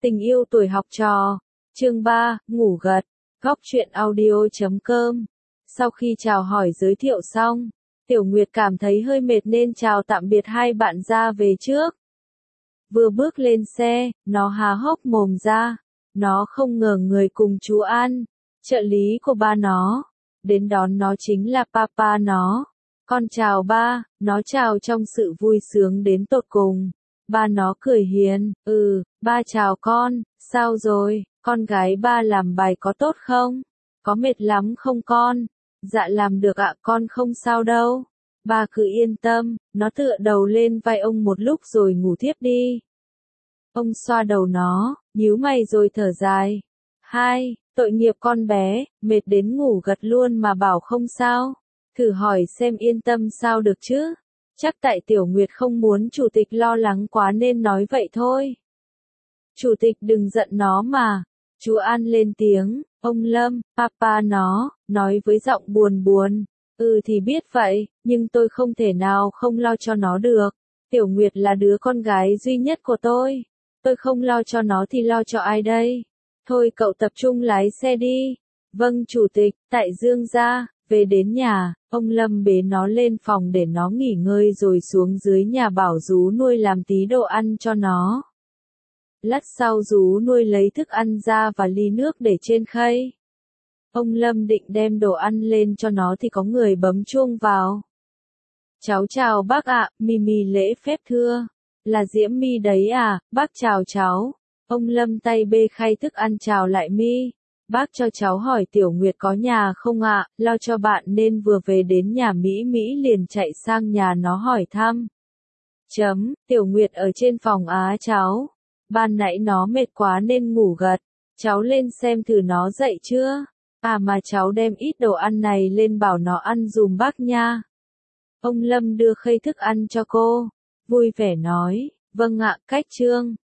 Tình yêu tuổi học trò. Chương 3, ngủ gật. Góc truyện audio.com. Sau khi chào hỏi giới thiệu xong, Tiểu Nguyệt cảm thấy hơi mệt nên chào tạm biệt hai bạn ra về trước. Vừa bước lên xe, nó há hốc mồm ra. Nó không ngờ người cùng chú An, trợ lý của ba nó, đến đón nó chính là papa nó. Con chào ba, nó chào trong sự vui sướng đến tột cùng. Ba nó cười hiền, ba chào con, sao rồi, con gái ba làm bài có tốt không? Có mệt lắm không con? Dạ làm được ạ, con không sao đâu. Ba cứ yên tâm, nó tựa đầu lên vai ông một lúc rồi ngủ thiếp đi. Ông xoa đầu nó, nhíu mày rồi thở dài. Hai, tội nghiệp con bé, mệt đến ngủ gật luôn mà bảo không sao. Thử hỏi xem yên tâm sao được chứ? Chắc tại Tiểu Nguyệt không muốn chủ tịch lo lắng quá nên nói vậy thôi. Chủ tịch đừng giận nó mà. Chú An lên tiếng, ông Lâm, papa nó, nói với giọng buồn buồn. Thì biết vậy, nhưng tôi không thể nào không lo cho nó được. Tiểu Nguyệt là đứa con gái duy nhất của tôi. Tôi không lo cho nó thì lo cho ai đây? Thôi cậu tập trung lái xe đi. Vâng chủ tịch, tại Dương gia. Về đến nhà, ông Lâm bế nó lên phòng để nó nghỉ ngơi rồi xuống dưới nhà bảo Dú nuôi làm tí đồ ăn cho nó. Lát sau Dú nuôi lấy thức ăn ra và ly nước để trên khay. Ông Lâm định đem đồ ăn lên cho nó thì có người bấm chuông vào. Cháu chào bác ạ, Mimi lễ phép thưa. Là Diễm My đấy à, bác chào cháu. Ông Lâm tay bê khay thức ăn chào lại My. Bác cho cháu hỏi Tiểu Nguyệt có nhà không ạ, lo cho bạn nên vừa về đến nhà Mỹ liền chạy sang nhà nó hỏi thăm. Tiểu Nguyệt ở trên phòng á cháu. Ban nãy nó mệt quá nên ngủ gật. Cháu lên xem thử nó dậy chưa. Mà cháu đem ít đồ ăn này lên bảo nó ăn dùm bác nha. Ông Lâm đưa khay thức ăn cho cô. Vui vẻ nói, vâng ạ, cách trương.